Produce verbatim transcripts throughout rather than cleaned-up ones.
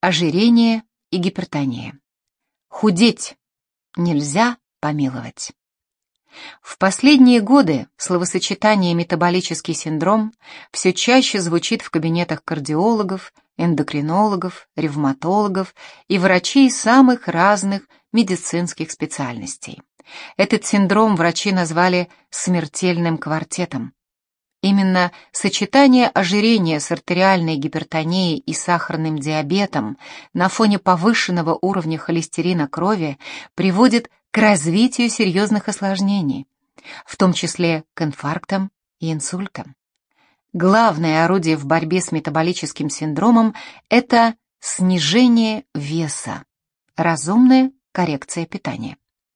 Ожирение и гипертония. Худеть нельзя помиловать. В последние годы словосочетание «метаболический синдром» все чаще звучит в кабинетах кардиологов, эндокринологов, ревматологов и врачей самых разных медицинских специальностей. Этот синдром врачи назвали «смертельным квартетом». Именно сочетание ожирения с артериальной гипертонией и сахарным диабетом на фоне повышенного уровня холестерина крови приводит к развитию серьезных осложнений, в том числе к инфарктам и инсультам. Главное орудие в борьбе с метаболическим синдромом – это снижение веса, разумная коррекция питания.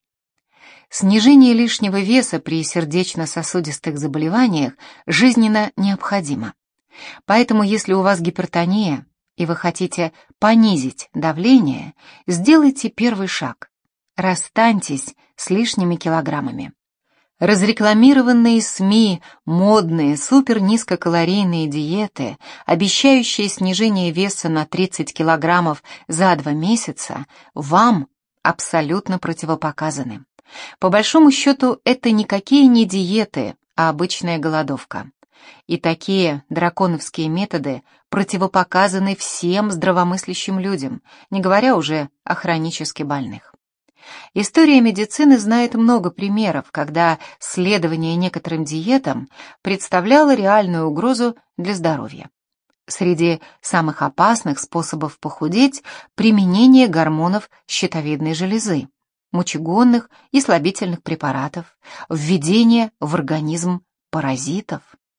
Снижение лишнего веса при сердечно-сосудистых заболеваниях жизненно необходимо. Поэтому, если у вас гипертония и вы хотите понизить давление, сделайте первый шаг. Расстаньтесь с лишними килограммами. Разрекламированные СМИ, модные, супернизкокалорийные диеты, обещающие снижение веса на тридцать килограммов за два месяца, вам абсолютно противопоказаны. По большому счету, это никакие не диеты, а обычная голодовка. И такие драконовские методы противопоказаны всем здравомыслящим людям, не говоря уже о хронически больных. История медицины знает много примеров, когда следование некоторым диетам представляло реальную угрозу для здоровья. Среди самых опасных способов похудеть – применение гормонов щитовидной железы, мочегонных и слабительных препаратов, введение в организм паразитов.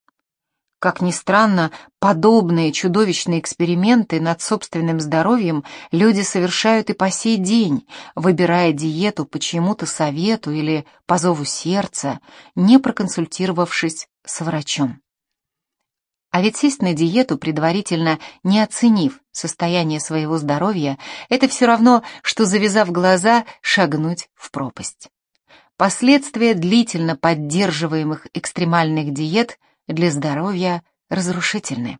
Как ни странно, подобные чудовищные эксперименты над собственным здоровьем люди совершают и по сей день, выбирая диету по чьему-то совету или по зову сердца, не проконсультировавшись с врачом. А ведь сесть на диету, предварительно не оценив состояние своего здоровья, это все равно, что, завязав глаза, шагнуть в пропасть. Последствия длительно поддерживаемых экстремальных диет для здоровья разрушительны.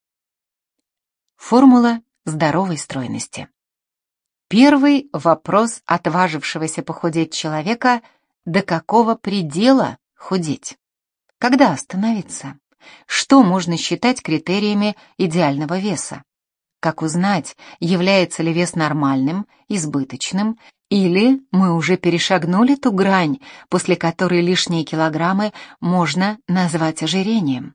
Формула здоровой стройности. Первый вопрос отважившегося похудеть человека – до какого предела худеть? Когда остановиться? Что можно считать критериями идеального веса? Как узнать, является ли вес нормальным, избыточным, или мы уже перешагнули ту грань, после которой лишние килограммы можно назвать ожирением?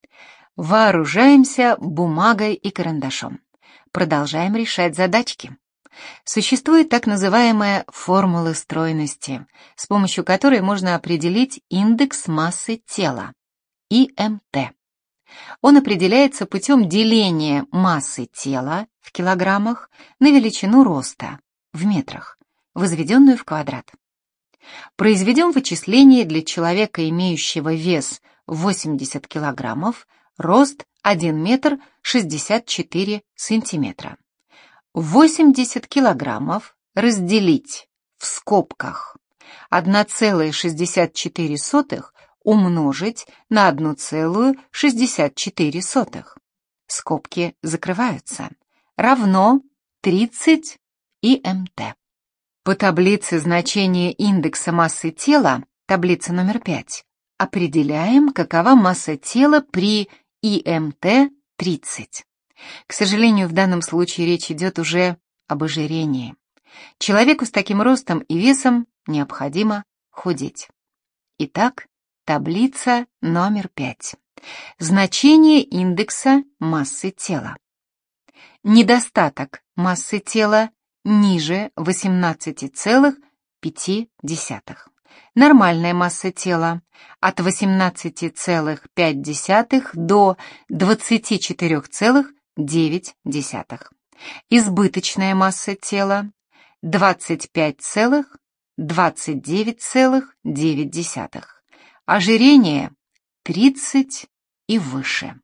Вооружаемся бумагой и карандашом. Продолжаем решать задачки. Существует так называемая формула стройности, с помощью которой можно определить индекс массы тела. И эм тэ. Он определяется путем деления массы тела в килограммах на величину роста в метрах, возведенную в квадрат. Произведем вычисление для человека, имеющего вес восемьдесят килограммов, рост один метр шестьдесят четыре сантиметра. восемьдесят килограммов разделить в скобках одна целая шестьдесят четыре сотых умножить на одна целая шестьдесят четыре сотых. Скобки закрываются. Равно тридцать и эм тэ. По таблице значения индекса массы тела, таблица номер пять, определяем, какова масса тела при и эм тэ тридцать. К сожалению, в данном случае речь идет уже об ожирении. Человеку с таким ростом и весом необходимо худеть. Итак, таблица номер пять. Значение индекса массы тела. Недостаток массы тела ниже восемнадцати целых пяти десятых. Нормальная масса тела от восемнадцати целых пяти десятых до двадцати четырёх целых девяти десятых. Избыточная масса тела двадцать пять целых двадцать девять целых девять десятых. Ожирение тридцать и выше.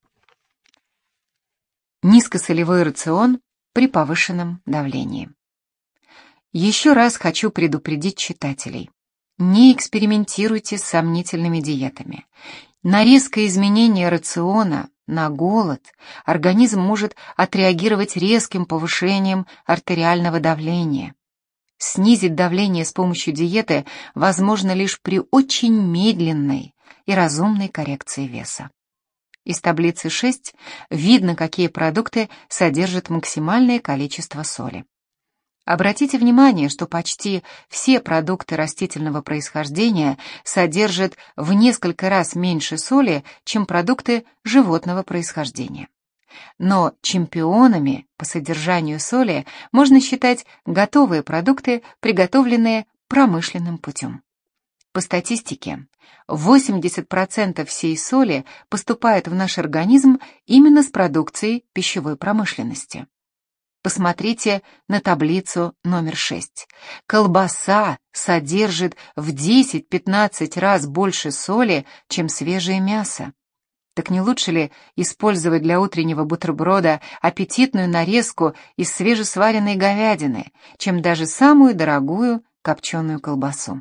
Низкосолевой рацион при повышенном давлении. Еще раз хочу предупредить читателей. Не экспериментируйте с сомнительными диетами. На резкое изменение рациона, на голод, организм может отреагировать резким повышением артериального давления. Снизить давление с помощью диеты возможно лишь при очень медленной и разумной коррекции веса. Из таблицы шесть видно, какие продукты содержат максимальное количество соли. Обратите внимание, что почти все продукты растительного происхождения содержат в несколько раз меньше соли, чем продукты животного происхождения. Но чемпионами по содержанию соли можно считать готовые продукты, приготовленные промышленным путем. По статистике, восемьдесят процентов всей соли поступает в наш организм именно с продукцией пищевой промышленности. Посмотрите на таблицу номер шесть. Колбаса содержит в десять-пятнадцать раз больше соли, чем свежее мясо. Так не лучше ли использовать для утреннего бутерброда аппетитную нарезку из свежесваренной говядины, чем даже самую дорогую копченую колбасу?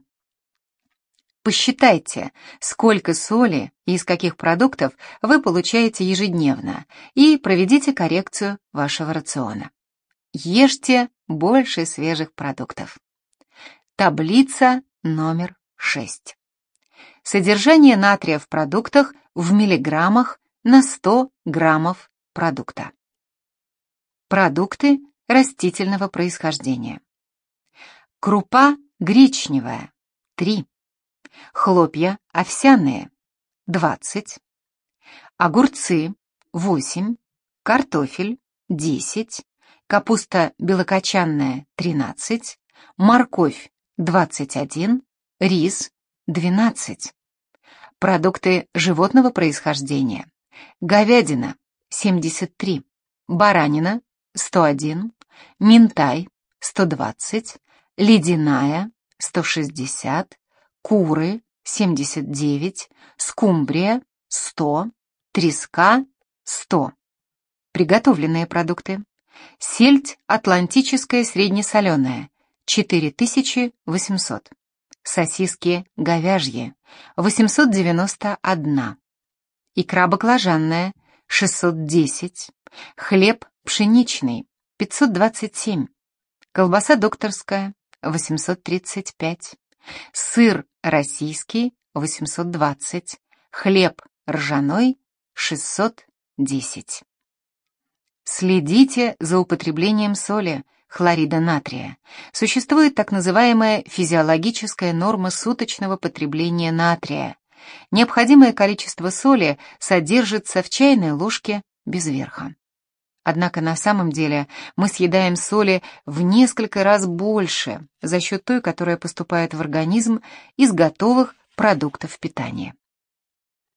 Посчитайте, сколько соли и из каких продуктов вы получаете ежедневно, и проведите коррекцию вашего рациона. Ешьте больше свежих продуктов. Таблица номер шесть. Содержание натрия в продуктах в миллиграммах на сто граммов продукта. Продукты растительного происхождения. Крупа гречневая – три. Хлопья овсяные – двадцать. Огурцы – восемь. Картофель – десять. Капуста белокочанная – тринадцать, морковь – двадцать один, рис – двенадцать. Продукты животного происхождения. Говядина – семьдесят три, баранина – сто один, минтай – сто двадцать, ледяная – сто шестьдесят, куры – семьдесят девять, скумбрия – сто, треска – сто. Приготовленные продукты. Сельдь атлантическая среднесоленая – четыре тысячи восемьсот. Сосиски говяжьи – восемьсот девяносто один. Икра баклажанная – шестьсот десять. Хлеб пшеничный – пятьсот двадцать семь. Колбаса докторская – восемьсот тридцать пять. Сыр российский – восемьсот двадцать. Хлеб ржаной – шестьсот десять. Следите за употреблением соли, хлорида натрия. Существует так называемая физиологическая норма суточного потребления натрия. Необходимое количество соли содержится в чайной ложке без верха. Однако на самом деле мы съедаем соли в несколько раз больше за счет той, которая поступает в организм из готовых продуктов питания.